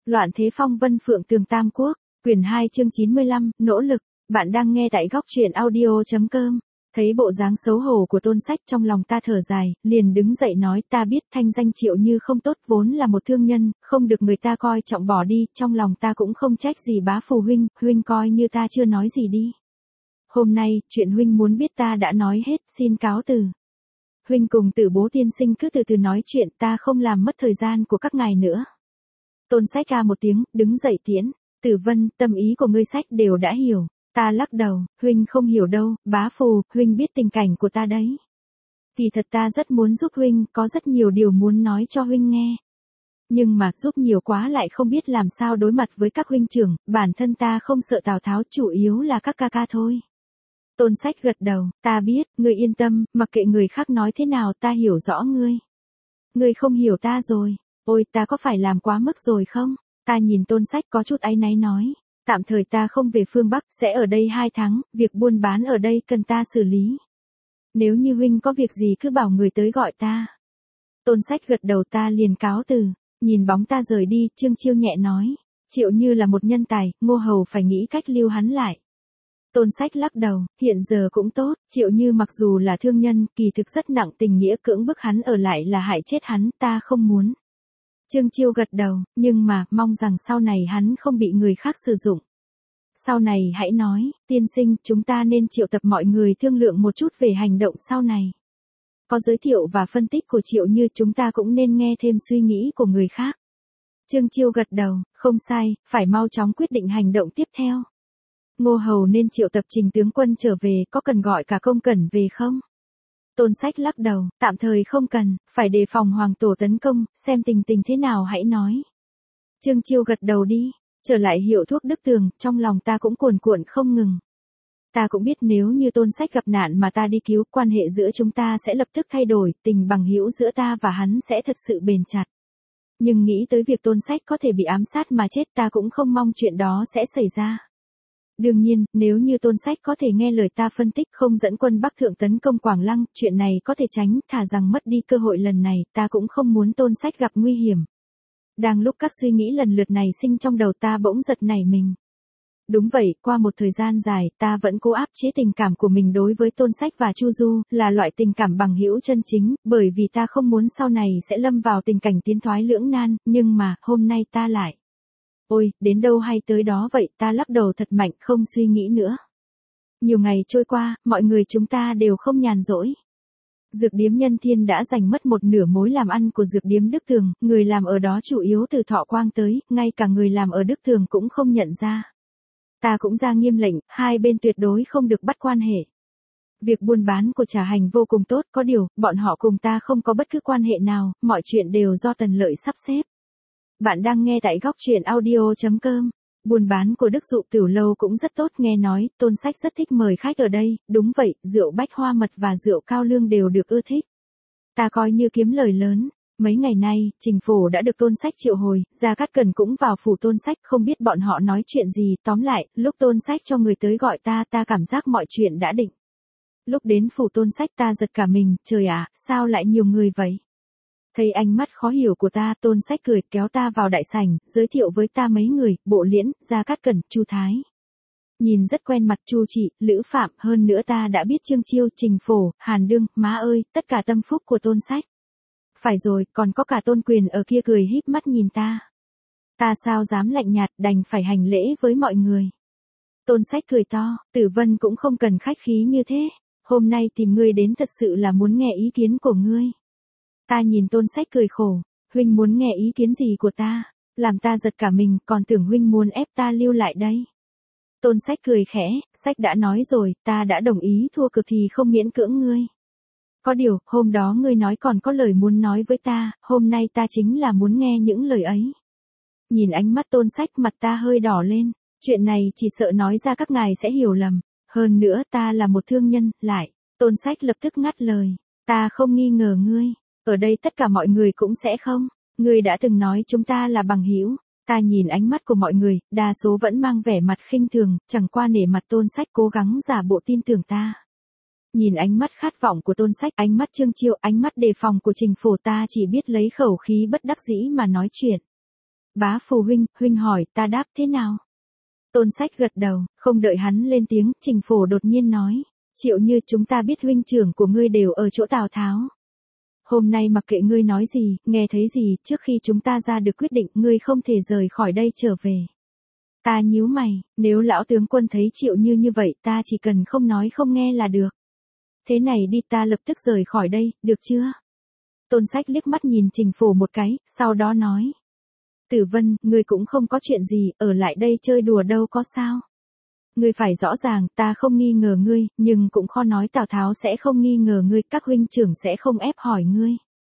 Loạn thế phong vân phượng tường Tam Quốc, quyển 2 chương 95, nỗ lực, bạn đang nghe tại góc truyện audio.com. Thấy bộ dáng xấu hổ của Tôn Sách trong lòng ta thở dài, liền đứng dậy nói ta biết thanh danh Triệu Như không tốt vốn là một thương nhân, không được người ta coi trọng bỏ đi, trong lòng ta cũng không trách gì bá phù huynh coi như ta chưa nói gì đi. Hôm nay, chuyện huynh muốn biết ta đã nói hết, xin cáo từ. Huynh cùng Tử Bố tiên sinh cứ từ từ nói chuyện, ta không làm mất thời gian của các ngài nữa. Tôn Sách ca một tiếng, đứng dậy tiễn. Tử Vân, tâm ý của ngươi Sách đều đã hiểu. Ta lắc đầu, huynh không hiểu đâu, bá phù, huynh biết tình cảnh của ta đấy. Kỳ thật ta rất muốn giúp huynh, có rất nhiều điều muốn nói cho huynh nghe. Nhưng mà giúp nhiều quá lại không biết làm sao đối mặt với các huynh trưởng, bản thân ta không sợ Tào Tháo, chủ yếu là các ca ca thôi. Tôn Sách gật đầu, ta biết, ngươi yên tâm, mặc kệ người khác nói thế nào ta hiểu rõ ngươi. Ngươi không hiểu ta rồi, ôi ta có phải làm quá mức rồi không? Ta nhìn Tôn Sách có chút áy náy nói, tạm thời ta không về phương Bắc, sẽ ở đây 2 tháng, việc buôn bán ở đây cần ta xử lý. Nếu như huynh có việc gì cứ bảo người tới gọi ta. Tôn Sách gật đầu ta liền cáo từ, nhìn bóng ta rời đi, Trương Chiêu nhẹ nói, Triệu Như là một nhân tài, Ngô Hầu phải nghĩ cách lưu hắn lại. Tôn Sách lắc đầu, hiện giờ cũng tốt, Triệu Như mặc dù là thương nhân, kỳ thực rất nặng tình nghĩa, cưỡng bức hắn ở lại là hại chết hắn, ta không muốn. Trương Chiêu gật đầu, nhưng mà, mong rằng sau này hắn không bị người khác sử dụng. Sau này hãy nói, tiên sinh, chúng ta nên triệu tập mọi người thương lượng một chút về hành động sau này. Có giới thiệu và phân tích của Triệu Như chúng ta cũng nên nghe thêm suy nghĩ của người khác. Trương Chiêu gật đầu, không sai, phải mau chóng quyết định hành động tiếp theo. Ngô Hầu nên triệu tập Trình tướng quân trở về, có cần gọi cả Công Cẩn về không? Tôn Sách lắc đầu, tạm thời không cần, phải đề phòng Hoàng Tổ tấn công, xem tình thế nào hãy nói. Trương Chiêu gật đầu đi, trở lại hiệu thuốc Đức Tường, trong lòng ta cũng cuồn cuộn không ngừng. Ta cũng biết nếu như Tôn Sách gặp nạn mà ta đi cứu, quan hệ giữa chúng ta sẽ lập tức thay đổi, tình bằng hữu giữa ta và hắn sẽ thật sự bền chặt. Nhưng nghĩ tới việc Tôn Sách có thể bị ám sát mà chết ta cũng không mong chuyện đó sẽ xảy ra. Đương nhiên, nếu như Tôn Sách có thể nghe lời ta phân tích không dẫn quân Bắc Thượng tấn công Quảng Lăng, chuyện này có thể tránh, thà rằng mất đi cơ hội lần này, ta cũng không muốn Tôn Sách gặp nguy hiểm. Đang lúc các suy nghĩ lần lượt này sinh trong đầu ta bỗng giật nảy mình. Đúng vậy, qua một thời gian dài, ta vẫn cố áp chế tình cảm của mình đối với Tôn Sách và Chu Du, là loại tình cảm bằng hữu chân chính, bởi vì ta không muốn sau này sẽ lâm vào tình cảnh tiến thoái lưỡng nan, nhưng mà, hôm nay ta lại. Ôi, đến đâu hay tới đó vậy, ta lắc đầu thật mạnh, không suy nghĩ nữa. Nhiều ngày trôi qua, mọi người chúng ta đều không nhàn rỗi. Dược điếm Nhân Thiên đã giành mất một nửa mối làm ăn của dược điếm Đức Tường, người làm ở đó chủ yếu từ Thọ Quang tới, ngay cả người làm ở Đức Tường cũng không nhận ra. Ta cũng ra nghiêm lệnh, hai bên tuyệt đối không được bắt quan hệ. Việc buôn bán của Trà Hành vô cùng tốt, có điều, bọn họ cùng ta không có bất cứ quan hệ nào, mọi chuyện đều do Tần Lợi sắp xếp. Bạn đang nghe tại góc truyện audio.com. Buôn bán của Đức Dụ Tiểu Lâu cũng rất tốt, nghe nói, Tôn Sách rất thích mời khách ở đây, đúng vậy, rượu bách hoa mật và rượu cao lương đều được ưa thích. Ta coi như kiếm lời lớn. Mấy ngày nay, Trình Phổ đã được Tôn Sách triệu hồi, Gia Cát Cẩn cũng vào phủ Tôn Sách, không biết bọn họ nói chuyện gì, tóm lại, lúc Tôn Sách cho người tới gọi ta cảm giác mọi chuyện đã định. Lúc đến phủ Tôn Sách ta giật cả mình, trời ạ, sao lại nhiều người vậy? Thấy ánh mắt khó hiểu của ta, Tôn Sách cười, kéo ta vào đại sảnh, giới thiệu với ta mấy người, Bộ Liễn, Gia Cát Cẩn, Chu Thái. Nhìn rất quen mặt Chu Trị, Lữ Phạm, hơn nữa ta đã biết Trương Chiêu, Trình Phổ, Hàn Đương, má ơi, tất cả tâm phúc của Tôn Sách. Phải rồi, còn có cả Tôn Quyền ở kia cười híp mắt nhìn ta. Ta sao dám lạnh nhạt, đành phải hành lễ với mọi người. Tôn Sách cười to, Tử Vân cũng không cần khách khí như thế, hôm nay tìm ngươi đến thật sự là muốn nghe ý kiến của ngươi. Ta nhìn Tôn Sách cười khổ, huynh muốn nghe ý kiến gì của ta, làm ta giật cả mình, còn tưởng huynh muốn ép ta lưu lại đây. Tôn Sách cười khẽ, Sách đã nói rồi, ta đã đồng ý thua cực thì không miễn cưỡng ngươi. Có điều, hôm đó ngươi nói còn có lời muốn nói với ta, hôm nay ta chính là muốn nghe những lời ấy. Nhìn ánh mắt Tôn Sách mặt ta hơi đỏ lên, chuyện này chỉ sợ nói ra các ngài sẽ hiểu lầm, hơn nữa ta là một thương nhân, lại. Tôn Sách lập tức ngắt lời, ta không nghi ngờ ngươi. Ở đây tất cả mọi người cũng sẽ không. Ngươi đã từng nói chúng ta là bằng hữu. Ta nhìn ánh mắt của mọi người, đa số vẫn mang vẻ mặt khinh thường, chẳng qua nể mặt Tôn Sách cố gắng giả bộ tin tưởng ta. Nhìn ánh mắt khát vọng của Tôn Sách, ánh mắt Trương Chiêu, ánh mắt đề phòng của Trình Phổ, ta chỉ biết lấy khẩu khí bất đắc dĩ mà nói chuyện. Bá Phù huynh hỏi ta đáp thế nào? Tôn Sách gật đầu, không đợi hắn lên tiếng, Trình Phổ đột nhiên nói, Triệu Như chúng ta biết huynh trưởng của ngươi đều ở chỗ Tào Tháo. Hôm nay mặc kệ ngươi nói gì, nghe thấy gì, trước khi chúng ta ra được quyết định ngươi không thể rời khỏi đây trở về. Ta nhíu mày, nếu lão tướng quân thấy Triệu như vậy ta chỉ cần không nói không nghe là được. Thế này đi ta lập tức rời khỏi đây, được chưa? Tôn Sách liếc mắt nhìn Trình Phổ một cái, sau đó nói. Tử Vân, ngươi cũng không có chuyện gì, ở lại đây chơi đùa đâu có sao. Ngươi phải rõ ràng, ta không nghi ngờ ngươi, nhưng cũng khó nói Tào Tháo sẽ không nghi ngờ ngươi, các huynh trưởng sẽ không ép hỏi ngươi.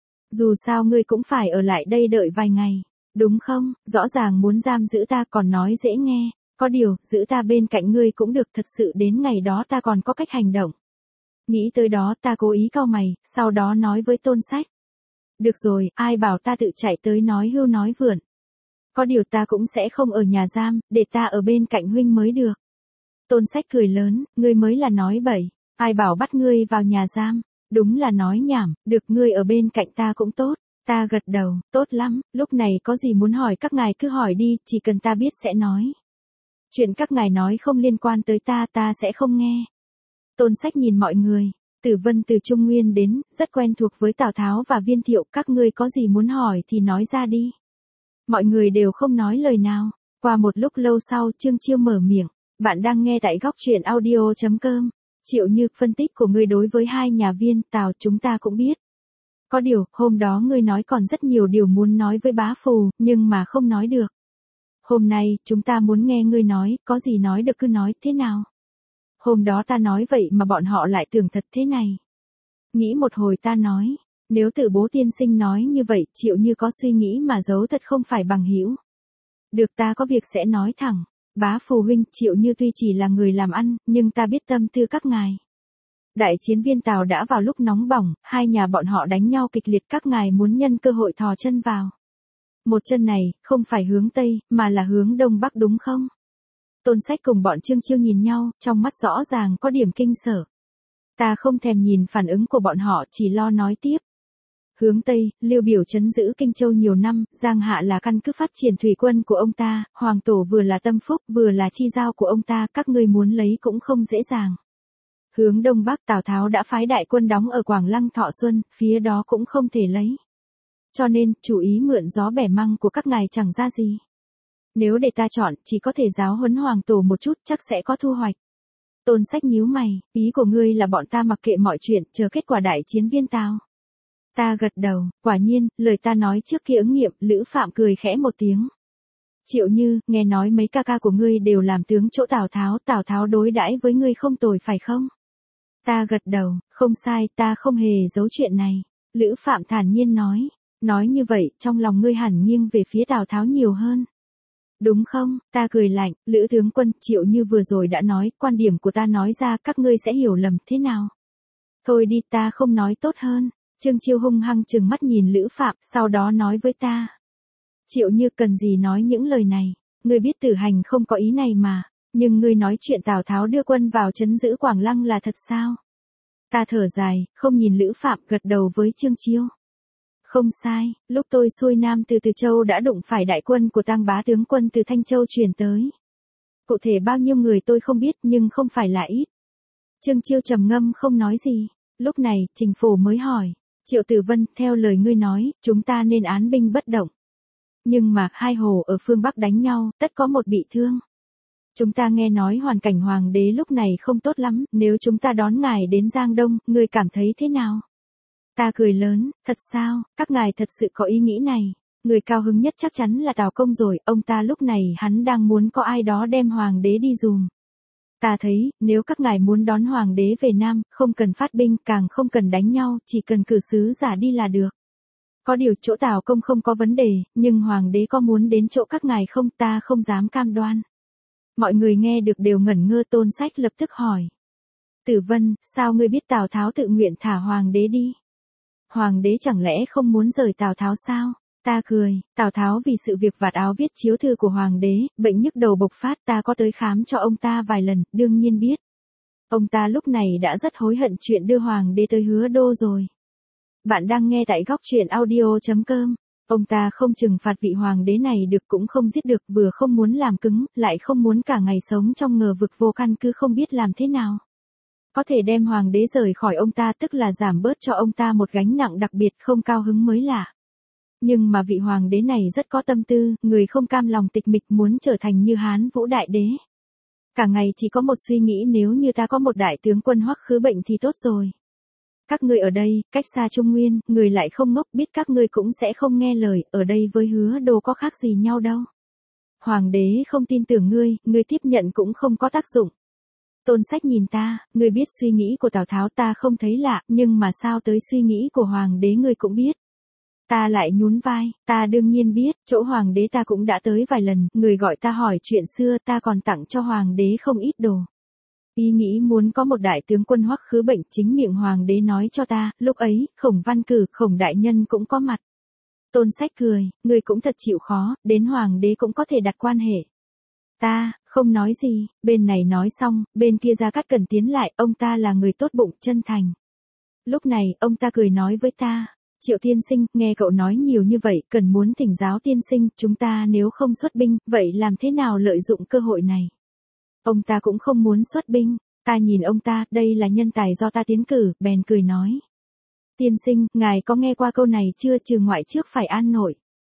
Dù sao ngươi cũng phải ở lại đây đợi vài ngày, đúng không? Rõ ràng muốn giam giữ ta còn nói dễ nghe, có điều, giữ ta bên cạnh ngươi cũng được, thật sự đến ngày đó ta còn có cách hành động. Nghĩ tới đó ta cố ý cau mày, sau đó nói với Tôn Sách. Được rồi, ai bảo ta tự chạy tới nói hưu nói vượn. Có điều ta cũng sẽ không ở nhà giam, để ta ở bên cạnh huynh mới được. Tôn Sách cười lớn, ngươi mới là nói bậy, ai bảo bắt ngươi vào nhà giam, đúng là nói nhảm, được ngươi ở bên cạnh ta cũng tốt. Ta gật đầu, tốt lắm, lúc này có gì muốn hỏi các ngài cứ hỏi đi, chỉ cần ta biết sẽ nói. Chuyện các ngài nói không liên quan tới ta sẽ không nghe. Tôn Sách nhìn mọi người, Tử Vân từ Trung Nguyên đến, rất quen thuộc với Tào Tháo và Viên Thiệu, các ngươi có gì muốn hỏi thì nói ra đi. Mọi người đều không nói lời nào, qua một lúc lâu sau Trương Chiêu mở miệng, bạn đang nghe tại góc truyện audio.com, Triệu Như, phân tích của ngươi đối với hai nhà Viên, Tào chúng ta cũng biết. Có điều, hôm đó ngươi nói còn rất nhiều điều muốn nói với bá Phù, nhưng mà không nói được. Hôm nay, chúng ta muốn nghe ngươi nói, có gì nói được cứ nói, thế nào? Hôm đó ta nói vậy mà bọn họ lại tưởng thật thế này. Nghĩ một hồi ta nói, nếu Tử Bố tiên sinh nói như vậy, Triệu Như có suy nghĩ mà giấu thật không phải bằng hữu. Được ta có việc sẽ nói thẳng, bá Phù huynh, Triệu Như tuy chỉ là người làm ăn, nhưng ta biết tâm tư các ngài. Đại chiến Viên Tào đã vào lúc nóng bỏng, hai nhà bọn họ đánh nhau kịch liệt, các ngài muốn nhân cơ hội thò chân vào. Một chân này, không phải hướng Tây, mà là hướng Đông Bắc đúng không? Tôn Sách cùng bọn Trương Chiêu nhìn nhau, trong mắt rõ ràng có điểm kinh sợ. Ta không thèm nhìn phản ứng của bọn họ, chỉ lo nói tiếp. Hướng Tây, Liêu Biểu trấn giữ Kinh Châu nhiều năm, Giang Hạ là căn cứ phát triển thủy quân của ông ta, Hoàng Tổ vừa là tâm phúc, vừa là chi giao của ông ta, các ngươi muốn lấy cũng không dễ dàng. Hướng Đông Bắc, Tào Tháo đã phái đại quân đóng ở Quảng Lăng Thọ Xuân, phía đó cũng không thể lấy. Cho nên, chủ ý mượn gió bẻ măng của các ngài chẳng ra gì. Nếu để ta chọn, chỉ có thể giáo huấn Hoàng Tổ một chút, chắc sẽ có thu hoạch. Tôn Sách nhíu mày, ý của ngươi là bọn ta mặc kệ mọi chuyện, chờ kết quả đại chiến Viên Tào. Ta gật đầu, quả nhiên, lời ta nói trước kia ứng nghiệm, Lữ Phạm cười khẽ một tiếng. Triệu Như, nghe nói mấy ca ca của ngươi đều làm tướng chỗ Tào Tháo đối đãi với ngươi không tồi phải không? Ta gật đầu, không sai, ta không hề giấu chuyện này. Lữ Phạm thản nhiên nói như vậy, trong lòng ngươi hẳn nghiêng về phía Tào Tháo nhiều hơn. Đúng không? Ta cười lạnh, Lữ tướng quân, Triệu Như vừa rồi đã nói, quan điểm của ta nói ra các ngươi sẽ hiểu lầm, thế nào? Thôi đi, ta không nói tốt hơn. Trương Chiêu hung hăng trừng mắt nhìn Lữ Phạm, sau đó nói với ta. Triệu Như cần gì nói những lời này, ngươi biết Tử Hành không có ý này mà, nhưng ngươi nói chuyện Tào Tháo đưa quân vào trấn giữ Quảng Lăng là thật sao? Ta thở dài, không nhìn Lữ Phạm, gật đầu với Trương Chiêu. Không sai, lúc tôi xuôi nam từ Từ Châu đã đụng phải đại quân của Tang bá tướng quân từ Thanh Châu truyền tới. Cụ thể bao nhiêu người tôi không biết nhưng không phải là ít. Trương Chiêu trầm ngâm không nói gì. Lúc này, Trình Phổ mới hỏi, Triệu Tử Vân, theo lời ngươi nói, chúng ta nên án binh bất động. Nhưng mà, hai hồ ở phương Bắc đánh nhau, tất có một bị thương. Chúng ta nghe nói hoàn cảnh hoàng đế lúc này không tốt lắm, nếu chúng ta đón ngài đến Giang Đông, ngươi cảm thấy thế nào? Ta cười lớn, thật sao, các ngài thật sự có ý nghĩ này. Người cao hứng nhất chắc chắn là Tào Công rồi, ông ta lúc này hắn đang muốn có ai đó đem hoàng đế đi dùm. Ta thấy, nếu các ngài muốn đón hoàng đế về Nam, không cần phát binh, càng không cần đánh nhau, chỉ cần cử sứ giả đi là được. Có điều chỗ Tào Công không có vấn đề, nhưng hoàng đế có muốn đến chỗ các ngài không, ta không dám cam đoan. Mọi người nghe được đều ngẩn ngơ. Tôn Sách lập tức hỏi. Tử Vân, sao ngươi biết Tào Tháo tự nguyện thả hoàng đế đi? Hoàng đế chẳng lẽ không muốn rời Tào Tháo sao? Ta cười, Tào Tháo vì sự việc vạt áo viết chiếu thư của hoàng đế, bệnh nhức đầu bộc phát, ta có tới khám cho ông ta vài lần, đương nhiên biết. Ông ta lúc này đã rất hối hận chuyện đưa hoàng đế tới Hứa Đô rồi. Bạn đang nghe tại góc truyện audio.com. Ông ta không trừng phạt vị hoàng đế này được cũng không giết được, vừa không muốn làm cứng, lại không muốn cả ngày sống trong ngờ vực vô căn cứ không biết làm thế nào. Có thể đem hoàng đế rời khỏi ông ta tức là giảm bớt cho ông ta một gánh nặng đặc biệt, không cao hứng mới lạ. Nhưng mà vị hoàng đế này rất có tâm tư, người không cam lòng tịch mịch muốn trở thành như Hán Vũ đại đế. Cả ngày chỉ có một suy nghĩ, nếu như ta có một đại tướng quân Hoắc Khứ Bệnh thì tốt rồi. Các ngươi ở đây, cách xa Trung Nguyên, người lại không ngốc, biết các ngươi cũng sẽ không nghe lời, ở đây với Hứa Đô có khác gì nhau đâu. Hoàng đế không tin tưởng ngươi tiếp nhận cũng không có tác dụng. Tôn Sách nhìn ta, ngươi biết suy nghĩ của Tào Tháo ta không thấy lạ, nhưng mà sao tới suy nghĩ của hoàng đế ngươi cũng biết. Ta lại nhún vai, ta đương nhiên biết, chỗ hoàng đế ta cũng đã tới vài lần, người gọi ta hỏi chuyện xưa, ta còn tặng cho hoàng đế không ít đồ. Ý nghĩ muốn có một đại tướng quân Hoắc Khứ Bệnh, chính miệng hoàng đế nói cho ta, lúc ấy, Khổng Văn Cử, Khổng đại nhân cũng có mặt. Tôn Sách cười, ngươi cũng thật chịu khó, đến hoàng đế cũng có thể đặt quan hệ. Ta, không nói gì, bên này nói xong, bên kia Gia Cát Cẩn tiến lại, ông ta là người tốt bụng, chân thành. Lúc này, ông ta cười nói với ta, Triệu tiên sinh, nghe cậu nói nhiều như vậy, cần muốn thỉnh giáo tiên sinh, chúng ta nếu không xuất binh, vậy làm thế nào lợi dụng cơ hội này? Ông ta cũng không muốn xuất binh, ta nhìn ông ta, đây là nhân tài do ta tiến cử, bèn cười nói. Tiên sinh, ngài có nghe qua câu này chưa, trừ ngoại trước phải an nội.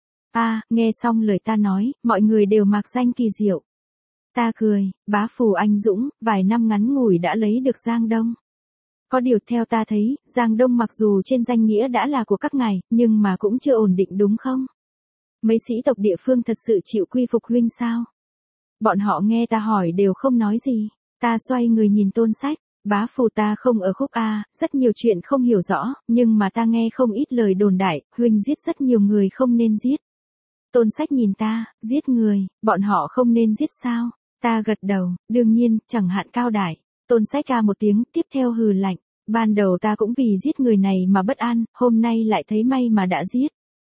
Nghe xong lời ta nói, mọi người đều mạc danh kỳ diệu. Ta cười, bá phù anh dũng, vài năm ngắn ngủi đã lấy được Giang Đông. Có điều theo ta thấy, Giang Đông mặc dù trên danh nghĩa đã là của các ngài, nhưng mà cũng chưa ổn định đúng không? Mấy sĩ tộc địa phương thật sự chịu quy phục huynh sao? Bọn họ nghe ta hỏi đều không nói gì. Ta xoay người nhìn Tôn Sách, bá phù ta không ở khúc A, rất nhiều chuyện không hiểu rõ, nhưng mà ta nghe không ít lời đồn đại, huynh giết rất nhiều người không nên giết. Tôn Sách nhìn ta, giết người, bọn họ không nên giết sao? Ta gật đầu, đương nhiên, chẳng hạn Cao Đại. Tôn Sách ca một tiếng, tiếp theo hừ lạnh. Ban đầu ta cũng vì giết người này mà bất an, hôm nay lại thấy may mà đã giết.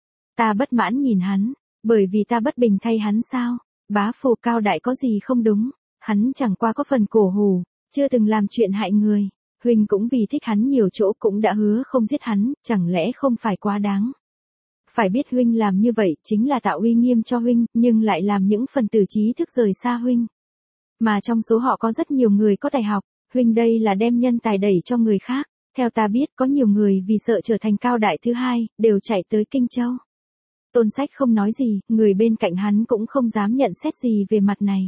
Ta bất mãn nhìn hắn, bởi vì ta bất bình thay hắn sao? Bá phù Cao Đại có gì không đúng? Hắn chẳng qua có phần cổ hủ, chưa từng làm chuyện hại người. Huynh cũng vì thích hắn nhiều chỗ cũng đã hứa không giết hắn, chẳng lẽ không phải quá đáng? Phải biết huynh làm như vậy chính là tạo uy nghiêm cho huynh, nhưng lại làm những phần tử trí thức rời xa huynh. Mà trong số họ có rất nhiều người có tài học, huynh đây là đem nhân tài đẩy cho người khác. Theo ta biết có nhiều người vì sợ trở thành Cao Đại thứ hai, đều chạy tới Kinh Châu. Tôn Sách không nói gì, người bên cạnh hắn cũng không dám nhận xét gì về mặt này.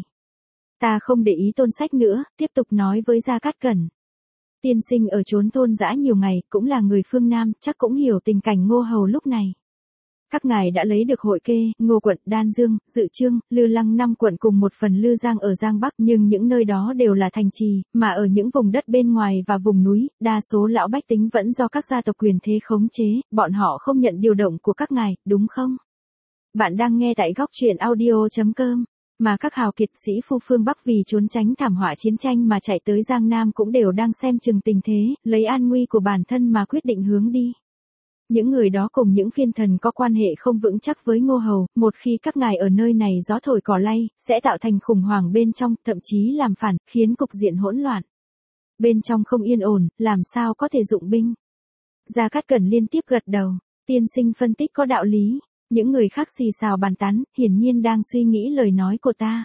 Ta không để ý Tôn Sách nữa, tiếp tục nói với Gia Cát Cẩn. Tiên sinh ở chốn thôn dã nhiều ngày, cũng là người phương Nam, chắc cũng hiểu tình cảnh Ngô Hầu lúc này. Các ngài đã lấy được Hội Kê, Ngô quận, Đan Dương, Dự Chương, Lư Lăng 5 quận cùng một phần Lư Giang ở Giang Bắc, nhưng những nơi đó đều là thành trì, mà ở những vùng đất bên ngoài và vùng núi, đa số lão bách tính vẫn do các gia tộc quyền thế khống chế, bọn họ không nhận điều động của các ngài, đúng không? Bạn đang nghe tại góc truyện audio.com. Mà các hào kiệt sĩ phu phương Bắc vì trốn tránh thảm họa chiến tranh mà chạy tới Giang Nam cũng đều đang xem chừng tình thế, lấy an nguy của bản thân mà quyết định hướng đi. Những người đó cùng những phiên thần có quan hệ không vững chắc với Ngô Hầu, một khi các ngài ở nơi này gió thổi cỏ lay, sẽ tạo thành khủng hoảng bên trong, thậm chí làm phản, khiến cục diện hỗn loạn. Bên trong không yên ổn, làm sao có thể dụng binh? Gia Cát Cẩn liên tiếp gật đầu, tiên sinh phân tích có đạo lý. Những người khác xì xào bàn tán, hiển nhiên đang suy nghĩ lời nói của ta.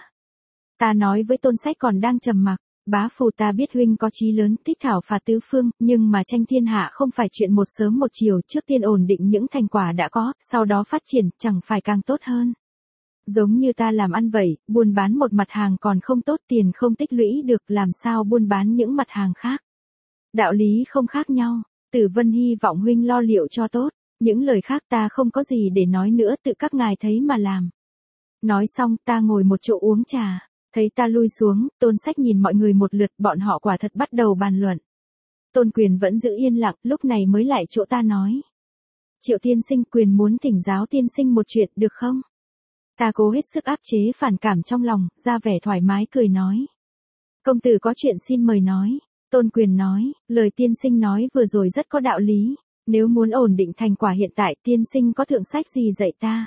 Ta nói với Tôn Sách còn đang trầm mặc, bá phù ta biết huynh có chí lớn, thích thảo phạt tứ phương, nhưng mà tranh thiên hạ không phải chuyện một sớm một chiều, trước tiên ổn định những thành quả đã có, sau đó phát triển, chẳng phải càng tốt hơn. Giống như ta làm ăn vậy, buôn bán một mặt hàng còn không tốt, tiền không tích lũy được, làm sao buôn bán những mặt hàng khác. Đạo lý không khác nhau, Tử Vân hy vọng huynh lo liệu cho tốt. Những lời khác ta không có gì để nói nữa, tự các ngài thấy mà làm. Nói xong ta ngồi một chỗ uống trà, thấy ta lui xuống, Tôn Sách nhìn mọi người một lượt, bọn họ quả thật bắt đầu bàn luận. Tôn Quyền vẫn giữ yên lặng, lúc này mới lại chỗ ta nói. Triệu tiên sinh, Quyền muốn thỉnh giáo tiên sinh một chuyện được không? Ta cố hết sức áp chế phản cảm trong lòng, ra vẻ thoải mái cười nói. Công tử có chuyện xin mời nói. Tôn Quyền nói, lời tiên sinh nói vừa rồi rất có đạo lý. Nếu muốn ổn định thành quả hiện tại, tiên sinh có thượng sách gì dạy ta?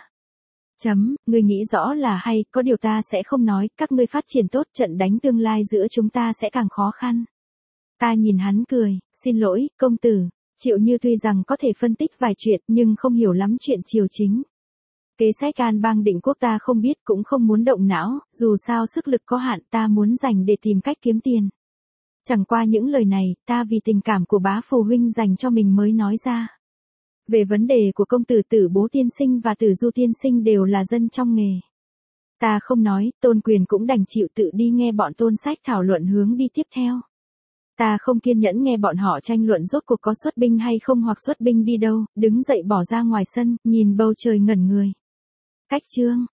Ngươi nghĩ rõ là hay, có điều ta sẽ không nói, các ngươi phát triển tốt, trận đánh tương lai giữa chúng ta sẽ càng khó khăn. Ta nhìn hắn cười, xin lỗi, công tử, Triệu Như tuy rằng có thể phân tích vài chuyện nhưng không hiểu lắm chuyện triều chính. Kế sách an bang định quốc ta không biết cũng không muốn động não, dù sao sức lực có hạn ta muốn dành để tìm cách kiếm tiền. Chẳng qua những lời này, ta vì tình cảm của bá phù huynh dành cho mình mới nói ra. Về vấn đề của công tử Tử Bố tiên sinh và Tử Du tiên sinh đều là dân trong nghề. Ta không nói, Tôn Quyền cũng đành chịu tự đi nghe bọn Tôn Sách thảo luận hướng đi tiếp theo. Ta không kiên nhẫn nghe bọn họ tranh luận rốt cuộc có xuất binh hay không hoặc xuất binh đi đâu, đứng dậy bỏ ra ngoài sân, nhìn bầu trời ngẩn người. Cách chương